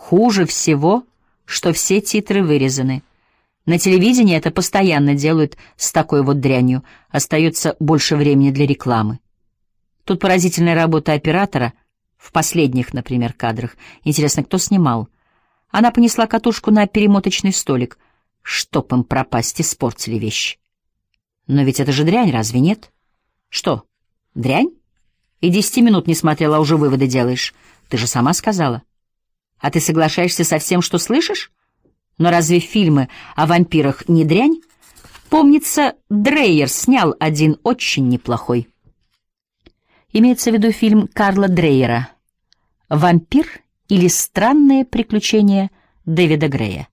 Хуже всего, что все титры вырезаны. На телевидении это постоянно делают с такой вот дрянью. Остается больше времени для рекламы. Тут поразительная работа оператора в последних, например, кадрах. Интересно, кто снимал? Она понесла катушку на перемоточный столик. Чтоб им пропасть, испортили вещь. Но ведь это же дрянь, разве нет? Что, дрянь? И 10 минут не смотрела, а уже выводы делаешь. Ты же сама сказала. А ты соглашаешься со всем, что слышишь? Но разве фильмы о вампирах не дрянь? Помнится, Дрейер снял один очень неплохой. Имеется в виду фильм Карла Дрейера «Вампир или странные приключения Дэвида Грея»,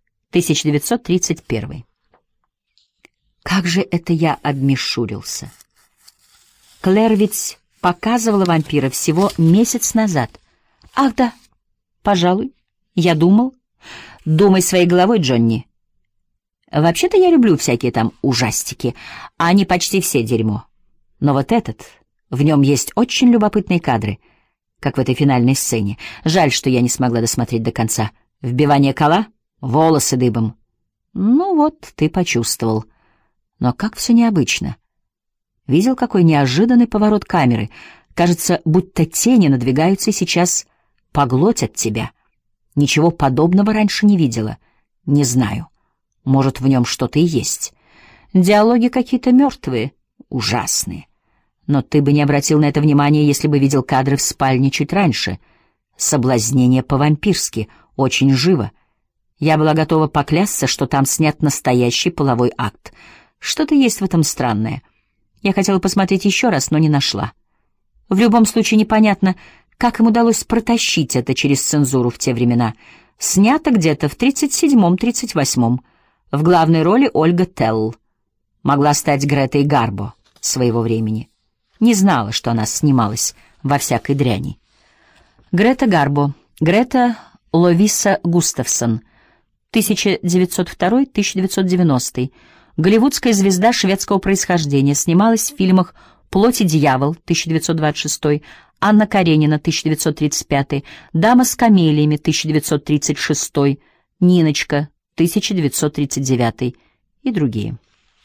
1931. Как же это я обмешурился. Клэр ведь показывала «Вампира» всего месяц назад. Ах да, пожалуй, я думал. Думай своей головой, Джонни. Вообще-то я люблю всякие там ужастики, а они почти все дерьмо. Но вот этот, в нем есть очень любопытные кадры, как в этой финальной сцене. Жаль, что я не смогла досмотреть до конца. Вбивание кола, волосы дыбом. Ну вот, ты почувствовал. Но как все необычно. Видел, какой неожиданный поворот камеры? Кажется, будто тени надвигаются и сейчас поглотят тебя. Ничего подобного раньше не видела. Не знаю. Может, в нем что-то и есть. Диалоги какие-то мертвые, ужасные. Но ты бы не обратил на это внимания, если бы видел кадры в спальне чуть раньше. Соблазнение по-вампирски, очень живо. Я была готова поклясться, что там снят настоящий половой акт. Что-то есть в этом странное. Я хотела посмотреть еще раз, но не нашла. В любом случае непонятно, как им удалось протащить это через цензуру в те времена. Снято где-то в 37-38. В главной роли Ольга Телл. Могла стать Гретой Гарбо своего времени. Не знала, что она снималась во всякой дряни. Грета Гарбо. Грета Ловиса Густавсон. 1902-1990. Голливудская звезда шведского происхождения. Снималась в фильмах «Плоть и дьявол» 1926, «Анна Каренина» 1935, «Дама с камелиями» 1936, «Ниночка» 1939 и другие.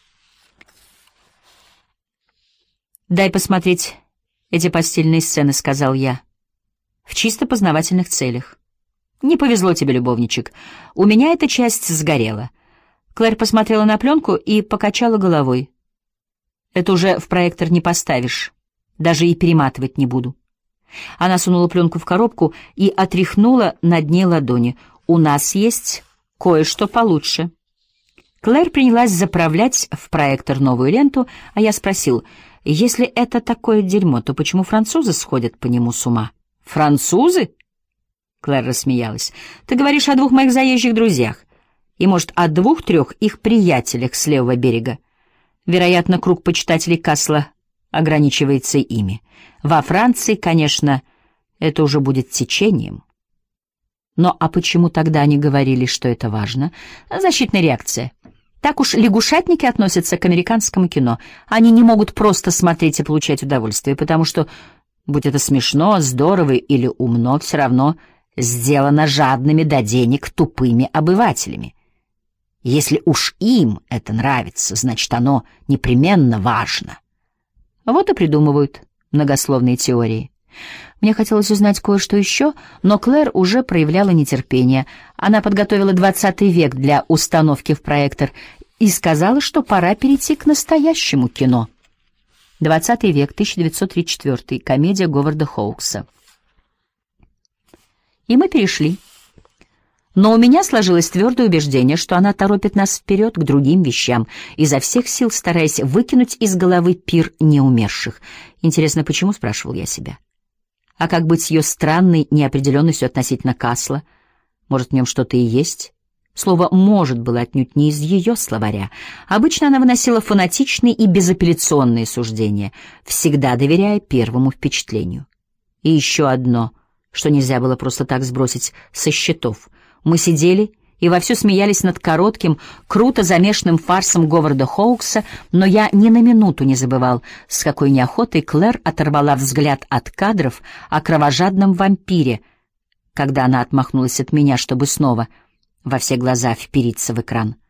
«Дай посмотреть эти постельные сцены», — сказал я, в чисто познавательных целях. «Не повезло тебе, любовничек. У меня эта часть сгорела». Клэр посмотрела на пленку и покачала головой. «Это уже в проектор не поставишь. Даже и перематывать не буду». Она сунула пленку в коробку и отряхнула на дне ладони. «У нас есть кое-что получше». Клэр принялась заправлять в проектор новую ленту, а я спросил, если это такое дерьмо, то почему французы сходят по нему с ума? «Французы?» Клэр рассмеялась. «Ты говоришь о двух моих заезжих друзьях. И, может, о 2-3 их приятелях с левого берега. Вероятно, круг почитателей Касла ограничивается ими. Во Франции, конечно, это уже будет течением. Но а почему тогда они говорили, что это важно? Защитная реакция. Так уж лягушатники относятся к американскому кино. Они не могут просто смотреть и получать удовольствие, потому что, будь это смешно, здорово или умно, все равно сделано жадными до денег тупыми обывателями. Если уж им это нравится, значит, оно непременно важно. Вот и придумывают многословные теории. Мне хотелось узнать кое-что еще, но Клэр уже проявляла нетерпение. Она подготовила 20 век для установки в проектор и сказала, что пора перейти к настоящему кино. 20 век, 1934, комедия Говарда Хоукса. И мы перешли. Но у меня сложилось твердое убеждение, что она торопит нас вперед к другим вещам, изо всех сил стараясь выкинуть из головы пир неумерших. Интересно, почему, спрашивал я себя. А как быть с ее странной неопределенностью относительно Касла? Может, в нем что-то и есть? Слово «может» было отнюдь не из ее словаря. Обычно она выносила фанатичные и безапелляционные суждения, всегда доверяя первому впечатлению. И еще одно, что нельзя было просто так сбросить со счетов. Мы сидели и вовсю смеялись над коротким, круто замешанным фарсом Говарда Хоукса, но я ни на минуту не забывал, с какой неохотой Клэр оторвала взгляд от кадров о кровожадном вампире, когда она отмахнулась от меня, чтобы снова во все глаза впериться в экран.